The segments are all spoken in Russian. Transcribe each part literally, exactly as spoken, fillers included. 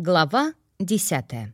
Глава десятая.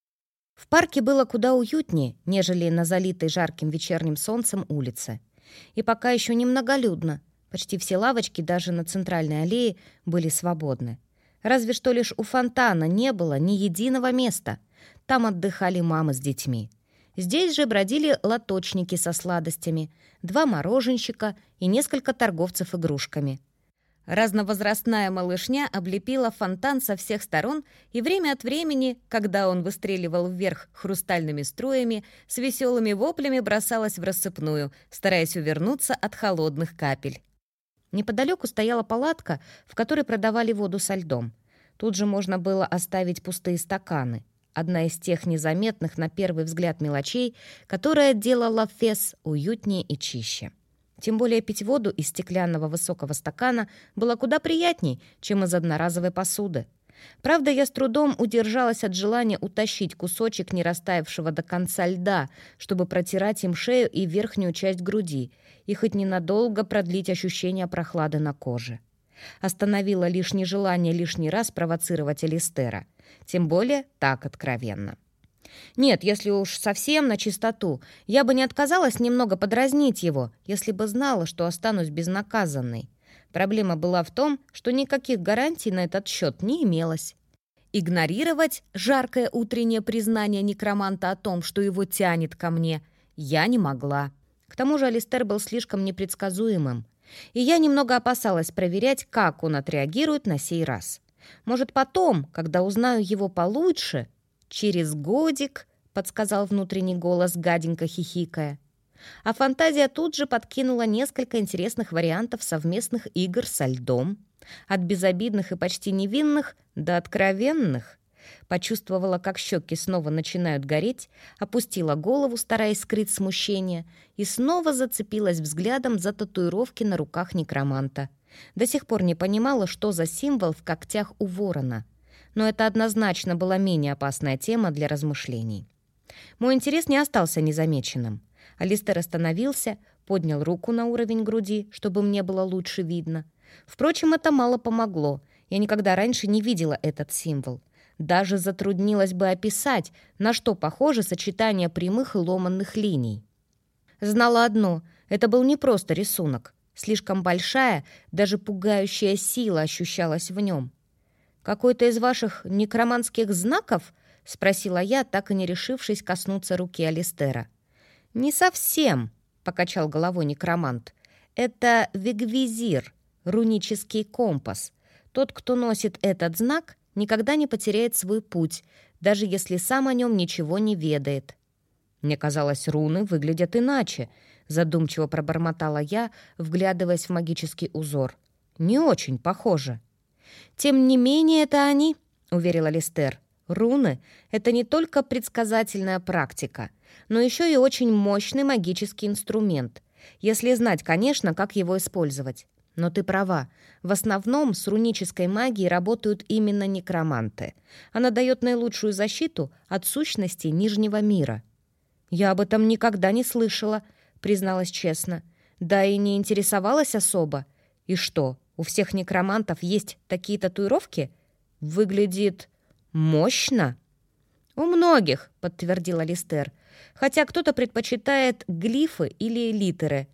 В парке было куда уютнее, нежели на залитой жарким вечерним солнцем улице. И пока еще немноголюдно. Почти все лавочки, даже на центральной аллее, были свободны. Разве что лишь у фонтана не было ни единого места. Там отдыхали мамы с детьми. Здесь же бродили лоточники со сладостями, два мороженщика и несколько торговцев игрушками. Разновозрастная малышня облепила фонтан со всех сторон, и время от времени, когда он выстреливал вверх хрустальными струями, с веселыми воплями бросалась в рассыпную, стараясь увернуться от холодных капель. Неподалеку стояла палатка, в которой продавали воду со льдом. Тут же можно было оставить пустые стаканы. Одна из тех незаметных на первый взгляд мелочей, которая делала Фес уютнее и чище. Тем более пить воду из стеклянного высокого стакана было куда приятней, чем из одноразовой посуды. Правда, я с трудом удержалась от желания утащить кусочек не растаявшего до конца льда, чтобы протирать им шею и верхнюю часть груди, и хоть ненадолго продлить ощущение прохлады на коже. Остановило лишь нежелание лишний раз провоцировать Алистера, тем более так откровенно. Нет, если уж совсем на чистоту, я бы не отказалась немного подразнить его, если бы знала, что останусь безнаказанной. Проблема была в том, что никаких гарантий на этот счет не имелось. Игнорировать жаркое утреннее признание некроманта о том, что его тянет ко мне, я не могла. К тому же Алистер был слишком непредсказуемым, и я немного опасалась проверять, как он отреагирует на сей раз. Может, потом, когда узнаю его получше... «Через годик», — подсказал внутренний голос, гаденько хихикая. А фантазия тут же подкинула несколько интересных вариантов совместных игр со льдом. От безобидных и почти невинных до откровенных. Почувствовала, как щеки снова начинают гореть, опустила голову, стараясь скрыть смущение, и снова зацепилась взглядом за татуировки на руках некроманта. До сих пор не понимала, что за символ в когтях у ворона. Но это однозначно была менее опасная тема для размышлений. Мой интерес не остался незамеченным. Алистер остановился, поднял руку на уровень груди, чтобы мне было лучше видно. Впрочем, это мало помогло. Я никогда раньше не видела этот символ. Даже затруднилась бы описать, на что похоже сочетание прямых и ломанных линий. Знала одно — это был не просто рисунок. Слишком большая, даже пугающая сила ощущалась в нем. «Какой-то из ваших некроманских знаков?» — спросила я, так и не решившись коснуться руки Алистера. «Не совсем», — покачал головой некромант. «Это вигвизир, рунический компас. Тот, кто носит этот знак, никогда не потеряет свой путь, даже если сам о нем ничего не ведает». «Мне казалось, руны выглядят иначе», — задумчиво пробормотала я, вглядываясь в магический узор. «Не очень похоже». «Тем не менее, это они», — уверил Алистер. «Руны — это не только предсказательная практика, но еще и очень мощный магический инструмент, если знать, конечно, как его использовать. Но ты права, в основном с рунической магией работают именно некроманты. Она дает наилучшую защиту от сущностей Нижнего мира». «Я об этом никогда не слышала», — призналась честно. «Да и не интересовалась особо. И что, у всех некромантов есть такие татуировки? Выглядит мощно». «У многих», — подтвердил Алистер. «Хотя кто-то предпочитает глифы или литеры.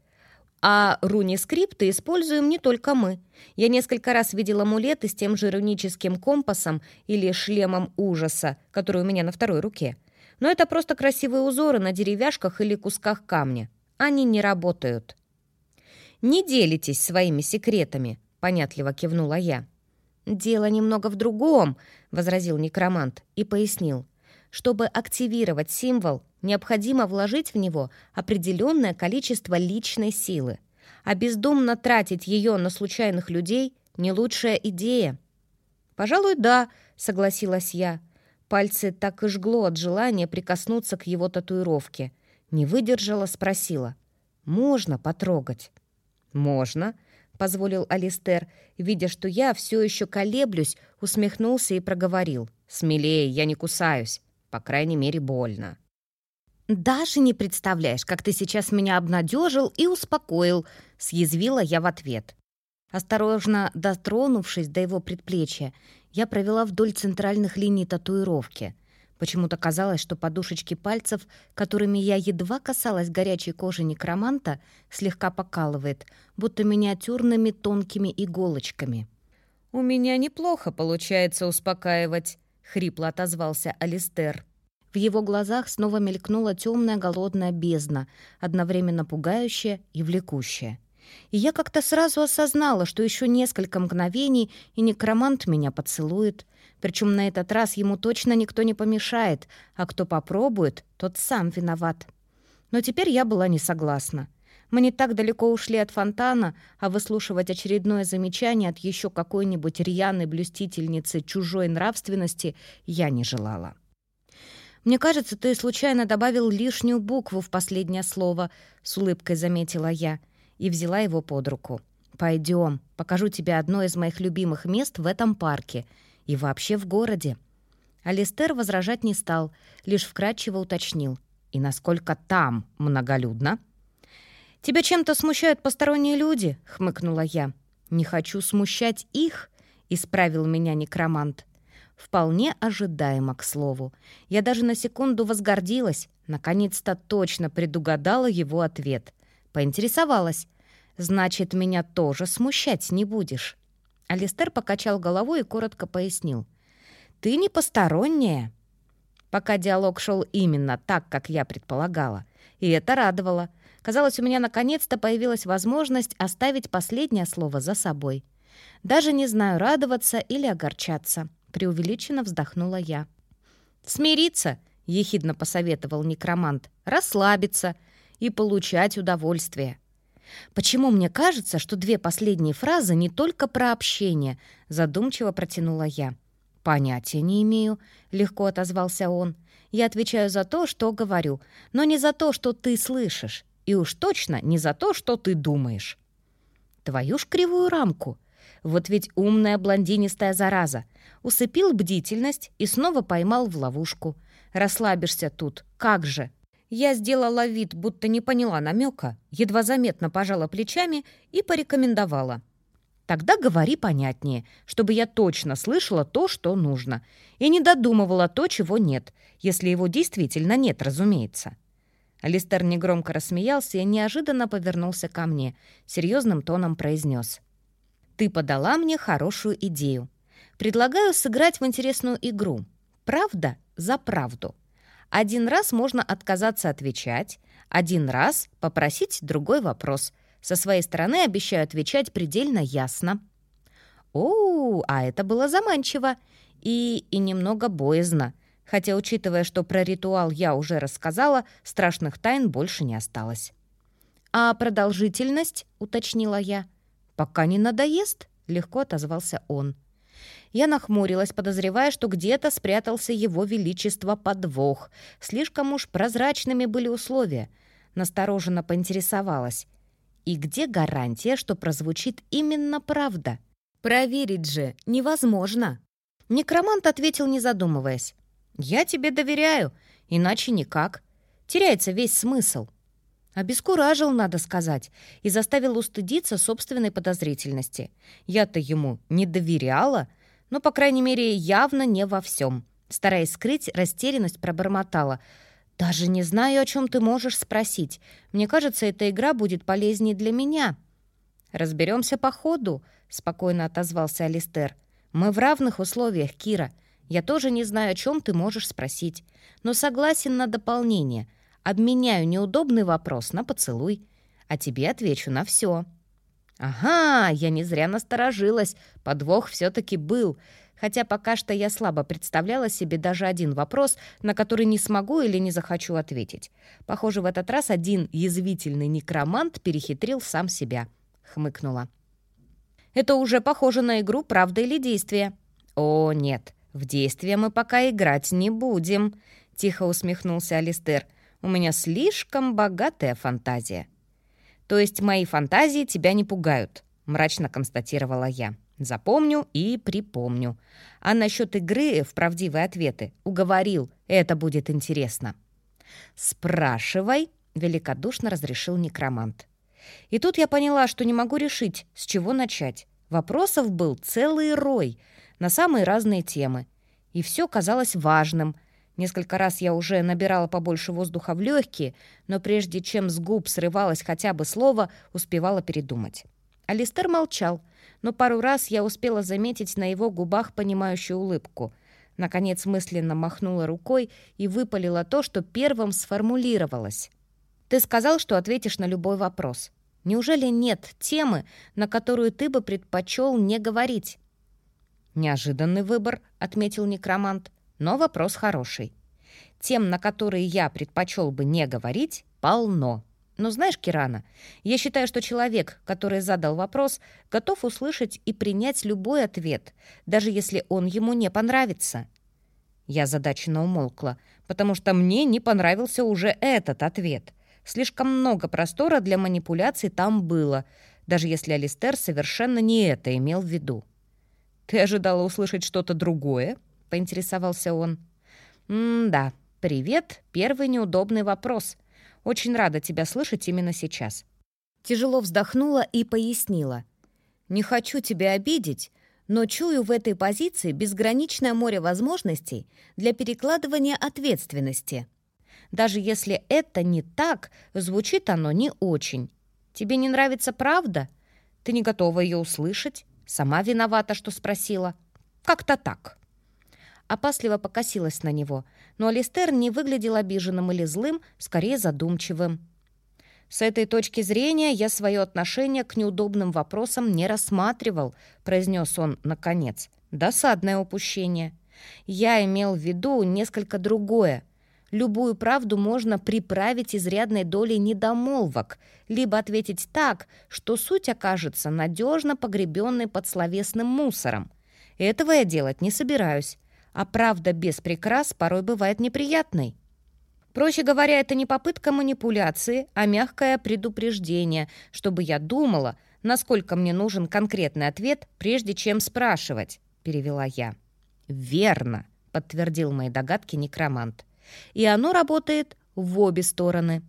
А руни-скрипты используем не только мы. Я несколько раз видела амулеты с тем же руническим компасом или шлемом ужаса, который у меня на второй руке. Но это просто красивые узоры на деревяшках или кусках камня. Они не работают». «Не делитесь своими секретами», — понятливо кивнула я. «Дело немного в другом», — возразил некромант и пояснил. «Чтобы активировать символ, необходимо вложить в него определенное количество личной силы, а бездумно тратить ее на случайных людей — не лучшая идея». «Пожалуй, да», — согласилась я. Пальцы так и жгло от желания прикоснуться к его татуировке. Не выдержала, спросила. «Можно потрогать?» «Можно», — позволил Алистер, видя, что я все еще колеблюсь, усмехнулся и проговорил. «Смелее, я не кусаюсь. По крайней мере, больно». «Даже не представляешь, как ты сейчас меня обнадежил и успокоил», — съязвила я в ответ. Осторожно дотронувшись до его предплечья, Я провела вдоль центральных линий татуировки. Почему-то казалось, что подушечки пальцев, которыми я едва касалась горячей кожи некроманта, слегка покалывает, будто миниатюрными тонкими иголочками. «У меня неплохо получается успокаивать», — хрипло отозвался Алистер. В его глазах снова мелькнула темная голодная бездна, одновременно пугающая и влекущая. И я как-то сразу осознала, что еще несколько мгновений, и некромант меня поцелует. Причем на этот раз ему точно никто не помешает, а кто попробует, тот сам виноват. Но теперь я была не согласна. Мы не так далеко ушли от фонтана, а выслушивать очередное замечание от еще какой-нибудь рьяной блюстительницы чужой нравственности я не желала. «Мне кажется, ты случайно добавил лишнюю букву в последнее слово», — с улыбкой заметила я и взяла его под руку. «Пойдем, покажу тебе одно из моих любимых мест в этом парке и вообще в городе». Алистер возражать не стал, лишь вкратчиво уточнил. «И насколько там многолюдно?» «Тебя чем-то смущают посторонние люди?» — хмыкнула я. «Не хочу смущать их», — исправил меня некромант. Вполне ожидаемо, к слову. Я даже на секунду возгордилась, наконец-то точно предугадала его ответ. Поинтересовалась. «Значит, меня тоже смущать не будешь?» Алистер покачал головой и коротко пояснил. «Ты не посторонняя». Пока диалог шел именно так, как я предполагала. И это радовало. Казалось, у меня наконец-то появилась возможность оставить последнее слово за собой. Даже не знаю, радоваться или огорчаться. Преувеличенно вздохнула я. «Смириться», — ехидно посоветовал некромант, «расслабиться и получать удовольствие». «Почему мне кажется, что две последние фразы не только про общение?» — задумчиво протянула я. «Понятия не имею», — легко отозвался он. «Я отвечаю за то, что говорю, но не за то, что ты слышишь, и уж точно не за то, что ты думаешь». «Твою ж кривую рамку! Вот ведь умная блондинистая зараза! Усыпил бдительность и снова поймал в ловушку. Расслабишься тут, как же!» Я сделала вид, будто не поняла намека, едва заметно пожала плечами и порекомендовала. «Тогда говори понятнее, чтобы я точно слышала то, что нужно, и не додумывала то, чего нет, если его действительно нет, разумеется». Алистер негромко рассмеялся и неожиданно повернулся ко мне, серьезным тоном произнес. «Ты подала мне хорошую идею. Предлагаю сыграть в интересную игру. Правда за правду. Один раз можно отказаться отвечать, один раз попросить другой вопрос. Со своей стороны обещаю отвечать предельно ясно». О, а это было заманчиво и, и немного боязно. Хотя, учитывая, что про ритуал я уже рассказала, страшных тайн больше не осталось. «А продолжительность?» — уточнила я. «Пока не надоест», — легко отозвался он. Я нахмурилась, подозревая, что где-то спрятался его величество подвох. Слишком уж прозрачными были условия. Настороженно поинтересовалась. И где гарантия, что прозвучит именно правда? Проверить же невозможно. Некромант ответил, не задумываясь. «Я тебе доверяю, иначе никак. Теряется весь смысл». Обескуражил, надо сказать, и заставил устыдиться собственной подозрительности. Я-то ему не доверяла, но, по крайней мере, явно не во всем. Стараясь скрыть, растерянность пробормотала. «Даже не знаю, о чем ты можешь спросить. Мне кажется, эта игра будет полезнее для меня». «Разберемся по ходу», — спокойно отозвался Алистер. «Мы в равных условиях, Кира. Я тоже не знаю, о чем ты можешь спросить, но согласен на дополнение. Обменяю неудобный вопрос на поцелуй, а тебе отвечу на все». Ага, я не зря насторожилась, подвох все-таки был, хотя пока что я слабо представляла себе даже один вопрос, на который не смогу или не захочу ответить. Похоже, в этот раз один язвительный некромант перехитрил сам себя, хмыкнула. «Это уже похоже на игру «Правда или действие». «О, нет, в действие мы пока играть не будем», — тихо усмехнулся Алистер. «У меня слишком богатая фантазия». «То есть мои фантазии тебя не пугают», — мрачно констатировала я. «Запомню и припомню. А насчет игры в правдивые ответы уговорил, это будет интересно». «Спрашивай», — великодушно разрешил некромант. И тут я поняла, что не могу решить, с чего начать. Вопросов был целый рой. на самые разные темы. И все казалось важным. Несколько раз я уже набирала побольше воздуха в легкие, но прежде чем с губ срывалось хотя бы слово, успевала передумать. Алистер молчал, но пару раз я успела заметить на его губах понимающую улыбку. Наконец мысленно махнула рукой и выпалила то, что первым сформулировалось. «Ты сказал, что ответишь на любой вопрос. Неужели нет темы, на которую ты бы предпочел не говорить?» «Неожиданный выбор», — отметил некромант, — «но вопрос хороший. Тем, на которые я предпочел бы не говорить, полно. Но знаешь, Кирана, я считаю, что человек, который задал вопрос, готов услышать и принять любой ответ, даже если он ему не понравится». Я озадаченно умолкла, потому что мне не понравился уже этот ответ. Слишком много простора для манипуляций там было, даже если Алистер совершенно не это имел в виду. «Ты ожидала услышать что-то другое?» — поинтересовался он. «М-да, привет, первый неудобный вопрос. Очень рада тебя слышать именно сейчас». Тяжело вздохнула и пояснила. «Не хочу тебя обидеть, но чую в этой позиции безграничное море возможностей для перекладывания ответственности. Даже если это не так, звучит оно не очень. Тебе не нравится правда? Ты не готова ее услышать? Сама виновата, что спросила. Как-то так». Опасливо покосилась на него, но Алистер не выглядел обиженным или злым, скорее задумчивым. «С этой точки зрения я свое отношение к неудобным вопросам не рассматривал», произнес он наконец. «Досадное упущение. Я имел в виду несколько другое. Любую правду можно приправить изрядной долей недомолвок, либо ответить так, что суть окажется надежно погребенной под словесным мусором. Этого я делать не собираюсь. А правда без прикрас порой бывает неприятной. Проще говоря, это не попытка манипуляции, а мягкое предупреждение, чтобы я думала, насколько мне нужен конкретный ответ, прежде чем спрашивать», — перевела я. «Верно», — подтвердил мои догадки некромант. «И оно работает в обе стороны».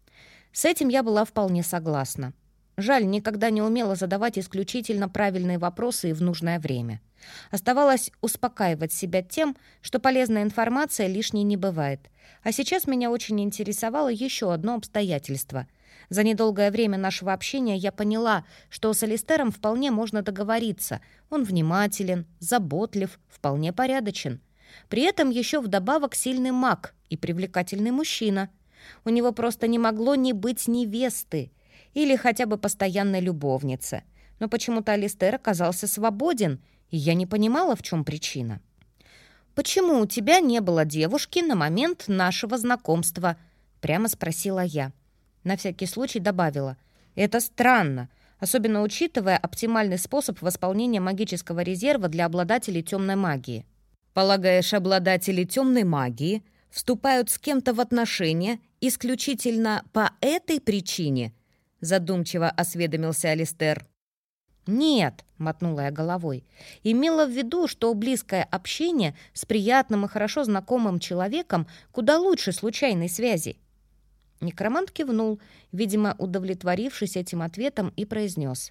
С этим я была вполне согласна. Жаль, никогда не умела задавать исключительно правильные вопросы и в нужное время. Оставалось успокаивать себя тем, что полезная информация лишней не бывает. А сейчас меня очень интересовало еще одно обстоятельство. За недолгое время нашего общения я поняла, что с Алистером вполне можно договориться. Он внимателен, заботлив, вполне порядочен. При этом еще вдобавок сильный маг и привлекательный мужчина. У него просто не могло не быть невесты или хотя бы постоянной любовницы. Но почему-то Алистер оказался свободен, и я не понимала, в чем причина. «Почему у тебя не было девушки на момент нашего знакомства?» — прямо спросила я. На всякий случай добавила. «Это странно, особенно учитывая оптимальный способ восполнения магического резерва для обладателей темной магии». «Полагаешь, обладатели темной магии вступают с кем-то в отношения исключительно по этой причине?» — задумчиво осведомился Алистер. «Нет», — мотнула я головой, — «имела в виду, что близкое общение с приятным и хорошо знакомым человеком куда лучше случайной связи». Некромант кивнул, видимо, удовлетворившись этим ответом, и произнес.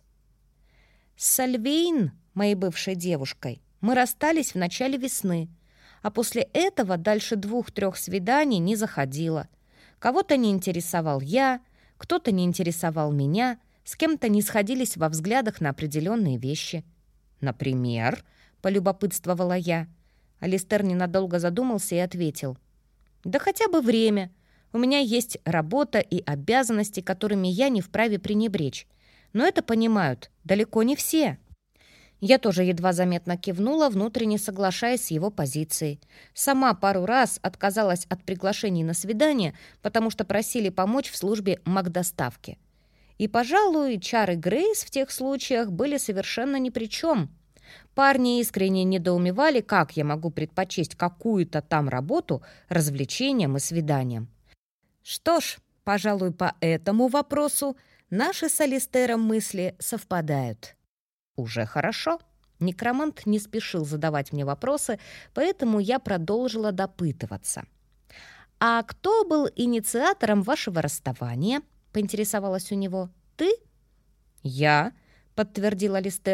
«С Сальвейн, моей бывшей девушкой, мы расстались в начале весны, а после этого дальше двух-трех свиданий не заходила. Кого-то не интересовал я, кто-то не интересовал меня, с кем-то не сходились во взглядах на определенные вещи». «Например?» — полюбопытствовала я. Алистер ненадолго задумался и ответил. «Да хотя бы время. У меня есть работа и обязанности, которыми я не вправе пренебречь. Но это понимают далеко не все». Я тоже едва заметно кивнула, внутренне соглашаясь с его позицией. Сама пару раз отказалась от приглашений на свидание, потому что просили помочь в службе магдоставки. И, пожалуй, чары Грейс в тех случаях были совершенно ни при чем. Парни искренне недоумевали, как я могу предпочесть какую-то там работу развлечениям и свиданиям. Что ж, пожалуй, по этому вопросу наши с Алистером мысли совпадают. Уже хорошо. Некромант не спешил задавать мне вопросы, поэтому я продолжила допытываться. «А кто был инициатором вашего расставания?» — поинтересовалась у него. «Ты?» «Я», — подтвердил Алистер.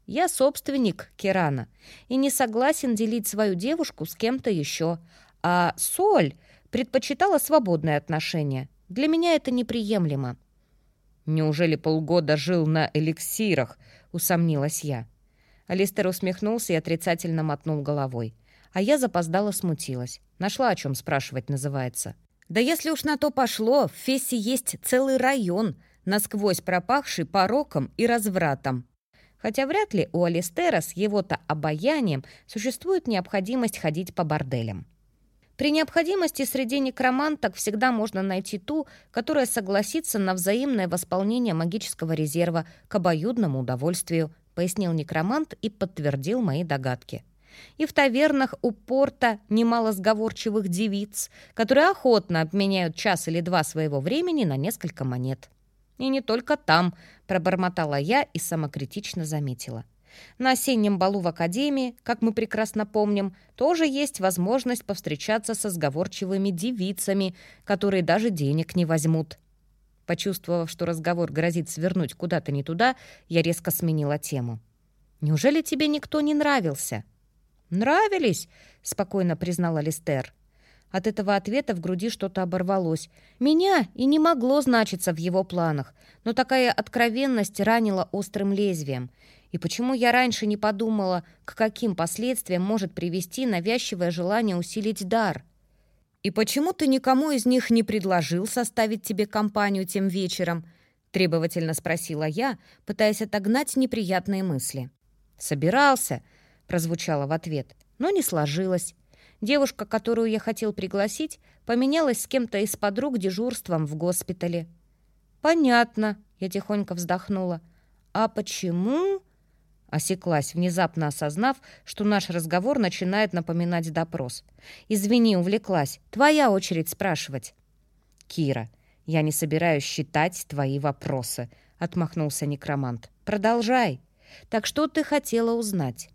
Я собственник Кирана и не согласен делить свою девушку с кем-то еще. А Соль предпочитала свободные отношения. Для меня это неприемлемо». «Неужели полгода жил на эликсирах?» — усомнилась я. Алистер усмехнулся и отрицательно мотнул головой. А я запоздала смутилась. Нашла, о чем спрашивать, называется. Да если уж на то пошло, в Фессе есть целый район, насквозь пропахший пороком и развратом. Хотя вряд ли у Алистера с его-то обаянием существует необходимость ходить по борделям. При необходимости среди некроманток всегда можно найти ту, которая согласится на взаимное восполнение магического резерва к обоюдному удовольствию, пояснил некромант и подтвердил мои догадки. И в тавернах у порта немало сговорчивых девиц, которые охотно обменяют час или два своего времени на несколько монет. И не только там, пробормотала я и самокритично заметила. На осеннем балу в академии, как мы прекрасно помним, тоже есть возможность повстречаться со сговорчивыми девицами, которые даже денег не возьмут. Почувствовав, что разговор грозит свернуть куда-то не туда, я резко сменила тему. «Неужели тебе никто не нравился?» «Нравились», — спокойно признал Алистер. От этого ответа в груди что-то оборвалось. Меня и не могло значиться в его планах, но такая откровенность ранила острым лезвием. И почему я раньше не подумала, к каким последствиям может привести навязчивое желание усилить дар? «И почему ты никому из них не предложил составить тебе компанию тем вечером?» — требовательно спросила я, пытаясь отогнать неприятные мысли. «Собирался», — прозвучало в ответ, но не сложилось. Девушка, которую я хотел пригласить, поменялась с кем-то из подруг дежурством в госпитале. «Понятно», — я тихонько вздохнула. «А почему?» Осеклась, внезапно осознав, что наш разговор начинает напоминать допрос. «Извини, увлеклась. Твоя очередь спрашивать». «Кира, я не собираюсь считать твои вопросы», — отмахнулся некромант. «Продолжай. Так что ты хотела узнать?»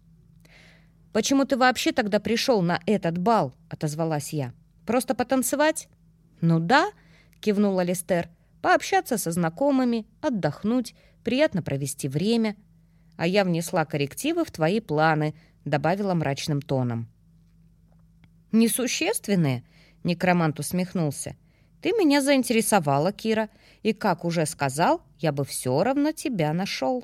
«Почему ты вообще тогда пришел на этот бал?» — отозвалась я. «Просто потанцевать?» «Ну да», — кивнул Алистер. «Пообщаться со знакомыми, отдохнуть, приятно провести время». «А я внесла коррективы в твои планы», — добавила мрачным тоном. «Несущественные?» — некромант усмехнулся. «Ты меня заинтересовала, Кира, и, как уже сказал, я бы все равно тебя нашел».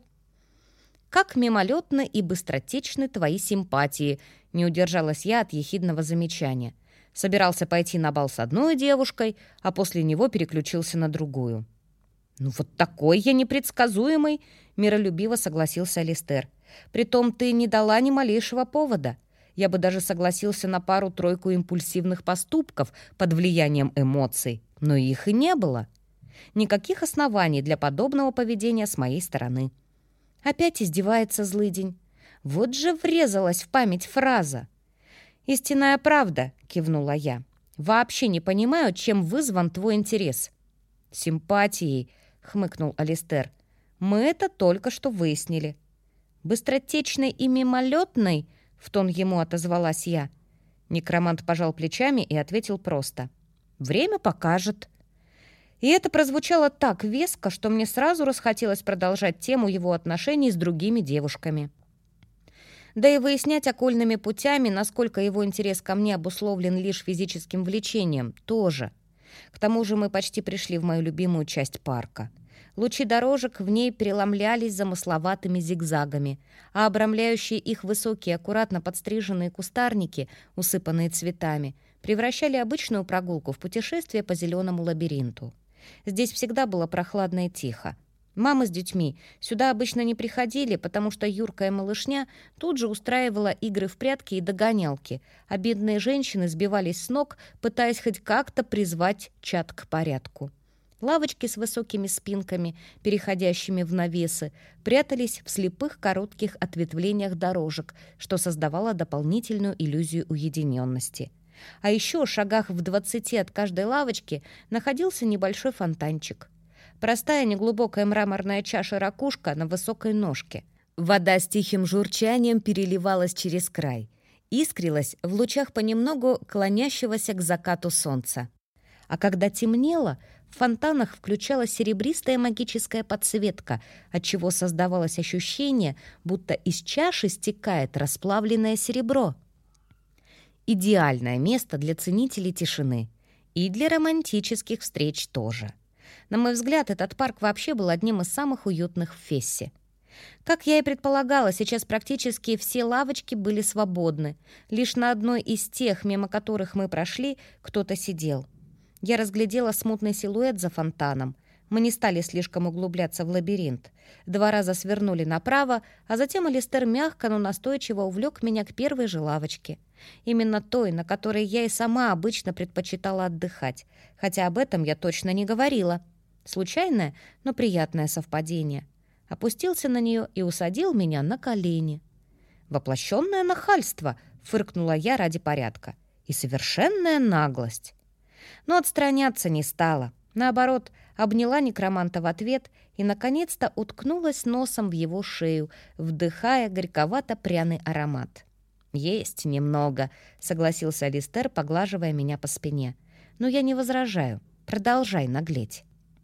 «Как мимолетны и быстротечны твои симпатии», — не удержалась я от ехидного замечания. Собирался пойти на бал с одной девушкой, а после него переключился на другую. «Ну вот такой я непредсказуемый», — миролюбиво согласился Алистер. «Притом ты не дала ни малейшего повода. Я бы даже согласился на пару-тройку импульсивных поступков под влиянием эмоций, но их и не было. Никаких оснований для подобного поведения с моей стороны». Опять издевается злыдень. Вот же врезалась в память фраза. «Истинная правда», — кивнула я. «Вообще не понимаю, чем вызван твой интерес». «Симпатией», — хмыкнул Алистер. «Мы это только что выяснили». «Быстротечной и мимолетной?» — в тон ему отозвалась я. Некромант пожал плечами и ответил просто. «Время покажет». И это прозвучало так веско, что мне сразу расхотелось продолжать тему его отношений с другими девушками. Да и выяснять окольными путями, насколько его интерес ко мне обусловлен лишь физическим влечением, тоже. К тому же мы почти пришли в мою любимую часть парка. Лучи дорожек в ней преломлялись замысловатыми зигзагами, а обрамляющие их высокие, аккуратно подстриженные кустарники, усыпанные цветами, превращали обычную прогулку в путешествие по зеленому лабиринту. Здесь всегда было прохладно и тихо. Мамы с детьми сюда обычно не приходили, потому что юркая малышня тут же устраивала игры в прятки и догонялки, а бедные женщины сбивались с ног, пытаясь хоть как-то призвать чад к порядку. Лавочки с высокими спинками, переходящими в навесы, прятались в слепых коротких ответвлениях дорожек, что создавало дополнительную иллюзию уединенности. А еще в шагах в двадцати от каждой лавочки находился небольшой фонтанчик. Простая неглубокая мраморная чаша-ракушка на высокой ножке. Вода с тихим журчанием переливалась через край, искрилась в лучах понемногу клонящегося к закату солнца. А когда темнело, в фонтанах включалась серебристая магическая подсветка, отчего создавалось ощущение, будто из чаши стекает расплавленное серебро. Идеальное место для ценителей тишины. И для романтических встреч тоже. На мой взгляд, этот парк вообще был одним из самых уютных в Фессе. Как я и предполагала, сейчас практически все лавочки были свободны. Лишь на одной из тех, мимо которых мы прошли, кто-то сидел. Я разглядела смутный силуэт за фонтаном. Мы не стали слишком углубляться в лабиринт. Два раза свернули направо, а затем Алистер мягко, но настойчиво увлек меня к первой же лавочке. Именно той, на которой я и сама обычно предпочитала отдыхать, хотя об этом я точно не говорила. Случайное, но приятное совпадение. Опустился на нее и усадил меня на колени. «Воплощенное нахальство!» — фыркнула я ради порядка. «И совершенная наглость!» Но отстраняться не стала. Наоборот, обняла некроманта в ответ и, наконец-то, уткнулась носом в его шею, вдыхая горьковато-пряный аромат. «Есть немного», — согласился Алистер, поглаживая меня по спине. «Но я не возражаю. Продолжай наглеть».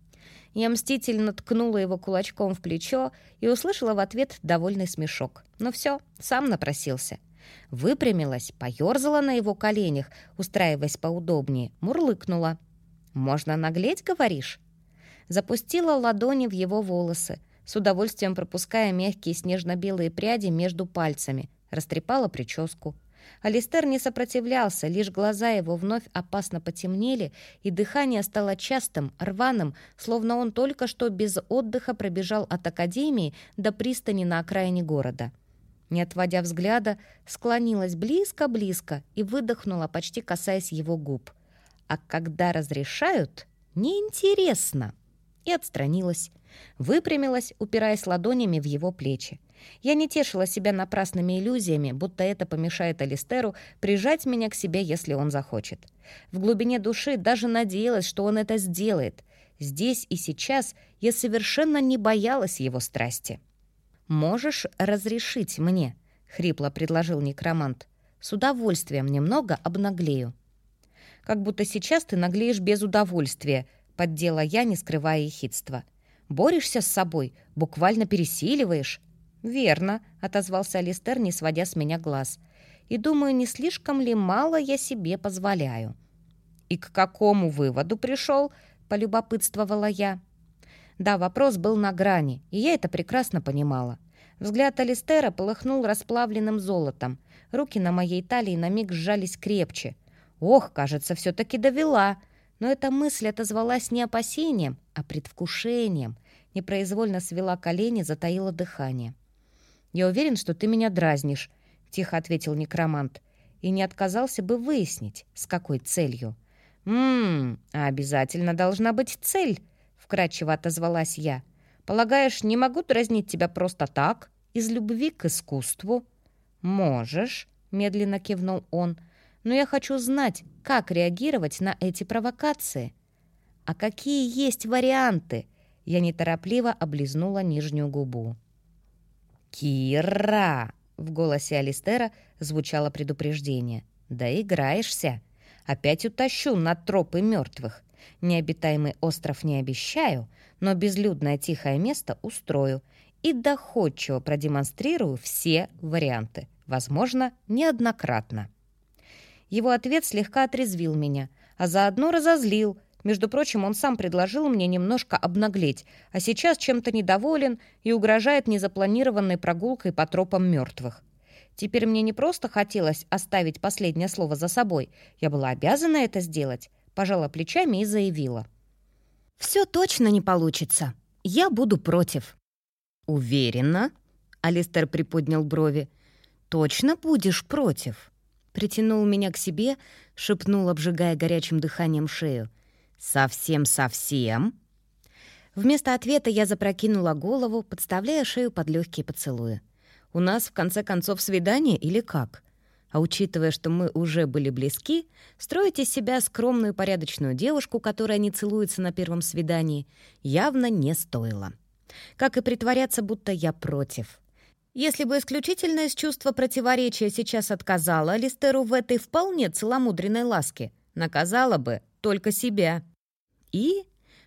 Я мстительно ткнула его кулачком в плечо и услышала в ответ довольный смешок. Ну все, сам напросился. Выпрямилась, поёрзала на его коленях, устраиваясь поудобнее, мурлыкнула. «Можно наглеть, говоришь?» Запустила ладони в его волосы, с удовольствием пропуская мягкие снежно-белые пряди между пальцами, растрепала прическу. Алистер не сопротивлялся, лишь глаза его вновь опасно потемнели, и дыхание стало частым, рваным, словно он только что без отдыха пробежал от академии до пристани на окраине города. Не отводя взгляда, склонилась близко-близко и выдохнула, почти касаясь его губ. «А когда разрешают, неинтересно!» И отстранилась. Выпрямилась, упираясь ладонями в его плечи. Я не тешила себя напрасными иллюзиями, будто это помешает Алистеру прижать меня к себе, если он захочет. В глубине души даже надеялась, что он это сделает. Здесь и сейчас я совершенно не боялась его страсти. «Можешь разрешить мне?» — хрипло предложил некромант. «С удовольствием немного обнаглею». «Как будто сейчас ты наглеешь без удовольствия», — поддела я, не скрывая ехидства. «Борешься с собой, буквально пересиливаешь». «Верно», — отозвался Алистер, не сводя с меня глаз. «И думаю, не слишком ли мало я себе позволяю?» «И к какому выводу пришел?» — полюбопытствовала я. Да, вопрос был на грани, и я это прекрасно понимала. Взгляд Алистера полыхнул расплавленным золотом. Руки на моей талии на миг сжались крепче. «Ох, кажется, все-таки довела!» Но эта мысль отозвалась не опасением, а предвкушением. Непроизвольно свела колени, затаила дыхание. «Я уверен, что ты меня дразнишь», — тихо ответил некромант, и не отказался бы выяснить, с какой целью. «М-м, а обязательно должна быть цель», — вкратчиво отозвалась я. «Полагаешь, не могу дразнить тебя просто так, из любви к искусству?» «Можешь», — медленно кивнул он, «но я хочу знать, как реагировать на эти провокации». «А какие есть варианты?» Я неторопливо облизнула нижнюю губу. «Кира!» — в голосе Алистера звучало предупреждение. «Доиграешься. Опять утащу на тропы мертвых. Необитаемый остров не обещаю, но безлюдное тихое место устрою и доходчиво продемонстрирую все варианты, возможно, неоднократно». Его ответ слегка отрезвил меня, а заодно разозлил. Между прочим, он сам предложил мне немножко обнаглеть, а сейчас чем-то недоволен и угрожает незапланированной прогулкой по тропам мертвых. Теперь мне не просто хотелось оставить последнее слово за собой, я была обязана это сделать, пожала плечами и заявила. «Все точно не получится. Я буду против». «Уверена?» — Алистер приподнял брови. «Точно будешь против?» Притянул меня к себе, шепнул, обжигая горячим дыханием шею. «Совсем-совсем?» Вместо ответа я запрокинула голову, подставляя шею под легкие поцелуи. «У нас, в конце концов, свидание или как?» А учитывая, что мы уже были близки, строить из себя скромную порядочную девушку, которая не целуется на первом свидании, явно не стоило. Как и притворяться, будто я против. Если бы исключительно из чувства противоречия сейчас отказала Алистеру в этой вполне целомудренной ласке, наказала бы только себя. И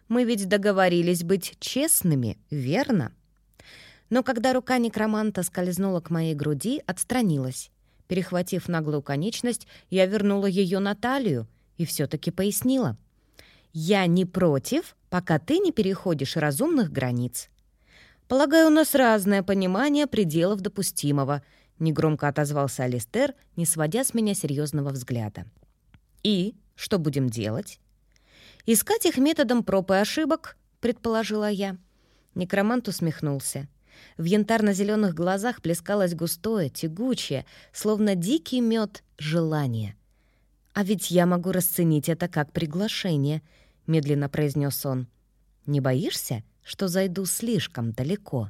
Мы ведь договорились быть честными, верно? Но когда рука некроманта скользнула к моей груди, отстранилась. Перехватив наглую конечность, я вернула ее на талию и все-таки пояснила. «Я не против, пока ты не переходишь разумных границ». «Полагаю, у нас разное понимание пределов допустимого», — негромко отозвался Алистер, не сводя с меня серьезного взгляда. «И что будем делать?» «Искать их методом проб и ошибок», — предположила я. Некромант усмехнулся. В янтарно-зеленых глазах плескалось густое, тягучее, словно дикий мед, желание. «А ведь я могу расценить это как приглашение», — медленно произнес он. «Не боишься, что зайду слишком далеко?»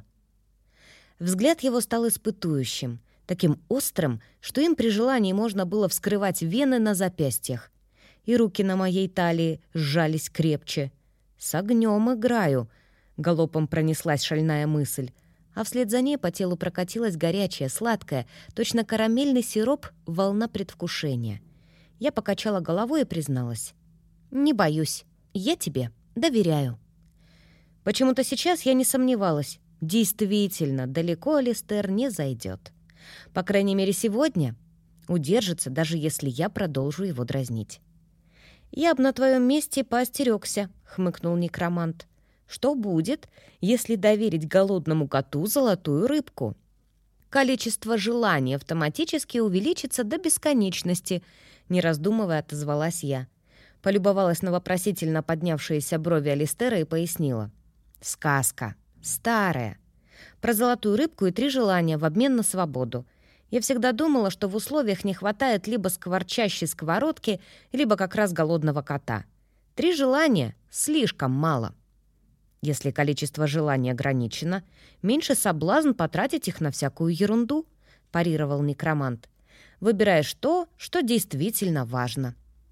Взгляд его стал испытующим, таким острым, что им при желании можно было вскрывать вены на запястьях. И руки на моей талии сжались крепче. «С огнем играю», — галопом пронеслась шальная мысль, а вслед за ней по телу прокатилась горячая, сладкая, точно карамельный сироп, волна предвкушения. Я покачала головой и призналась. «Не боюсь. Я тебе доверяю». Почему-то сейчас я не сомневалась. Действительно, далеко Алистер не зайдет. По крайней мере, сегодня удержится, даже если я продолжу его дразнить. «Я б на твоем месте поостерегся», — хмыкнул некромант. «Что будет, если доверить голодному коту золотую рыбку?» «Количество желаний автоматически увеличится до бесконечности», — не раздумывая отозвалась я. Полюбовалась на вопросительно поднявшиеся брови Алистера и пояснила. «Сказка. Старая. Про золотую рыбку и три желания в обмен на свободу. Я всегда думала, что в условиях не хватает либо скворчащей сковородки, либо как раз голодного кота. Три желания — слишком мало. Если количество желаний ограничено, меньше соблазн потратить их на всякую ерунду», — парировал некромант. «Выбираешь то, что действительно важно».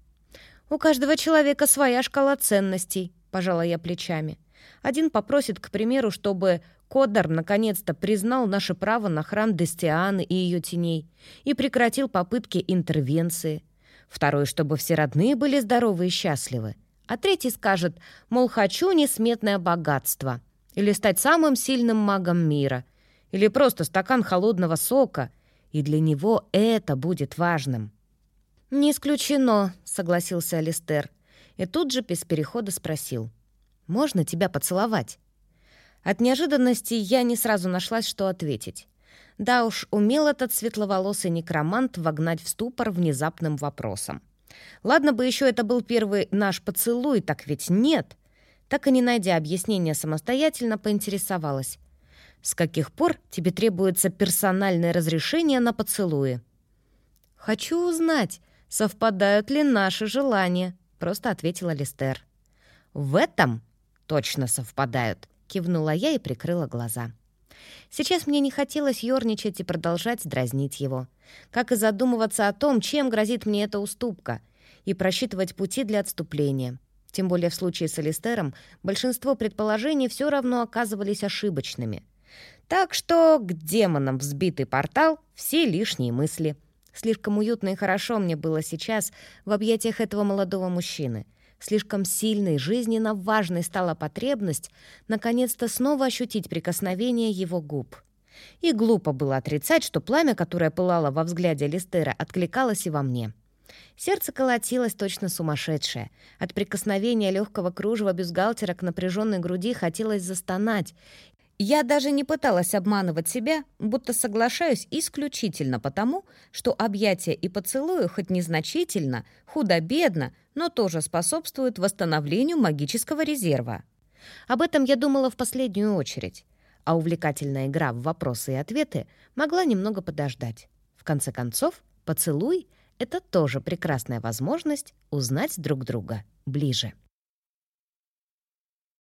«У каждого человека своя шкала ценностей», — пожала я плечами. «Один попросит, к примеру, чтобы Коддар наконец-то признал наше право на храм Дестианы и ее теней и прекратил попытки интервенции. Второй, чтобы все родные были здоровы и счастливы. А третий скажет, мол, хочу несметное богатство, или стать самым сильным магом мира, или просто стакан холодного сока, и для него это будет важным». «Не исключено», — согласился Алистер, и тут же без перехода спросил. «Можно тебя поцеловать?» От неожиданности я не сразу нашлась, что ответить. Да уж, умел этот светловолосый некромант вогнать в ступор внезапным вопросом. Ладно бы еще это был первый наш поцелуй, так ведь нет. Так и не найдя объяснения самостоятельно, поинтересовалась. «С каких пор тебе требуется персональное разрешение на поцелуи?» «Хочу узнать, совпадают ли наши желания», — просто ответил Алистер. «В этом точно совпадают», — кивнула я и прикрыла глаза. Сейчас мне не хотелось ёрничать и продолжать дразнить его, как и задумываться о том, чем грозит мне эта уступка, и просчитывать пути для отступления. Тем более в случае с Алистером большинство предположений все равно оказывались ошибочными. Так что к демонам взбитый портал — все лишние мысли. Слишком уютно и хорошо мне было сейчас в объятиях этого молодого мужчины. Слишком сильной, жизненно важной стала потребность наконец-то снова ощутить прикосновение его губ. И глупо было отрицать, что пламя, которое пылало во взгляде Алистера, откликалось и во мне. Сердце колотилось точно сумасшедшее. От прикосновения легкого кружева бюстгальтера к напряженной груди хотелось застонать. Я даже не пыталась обманывать себя, будто соглашаюсь исключительно потому, что объятия и поцелуи хоть незначительно, худо-бедно, но тоже способствуют восстановлению магического резерва. Об этом я думала в последнюю очередь, а увлекательная игра в вопросы и ответы могла немного подождать. В конце концов, поцелуй — это тоже прекрасная возможность узнать друг друга ближе.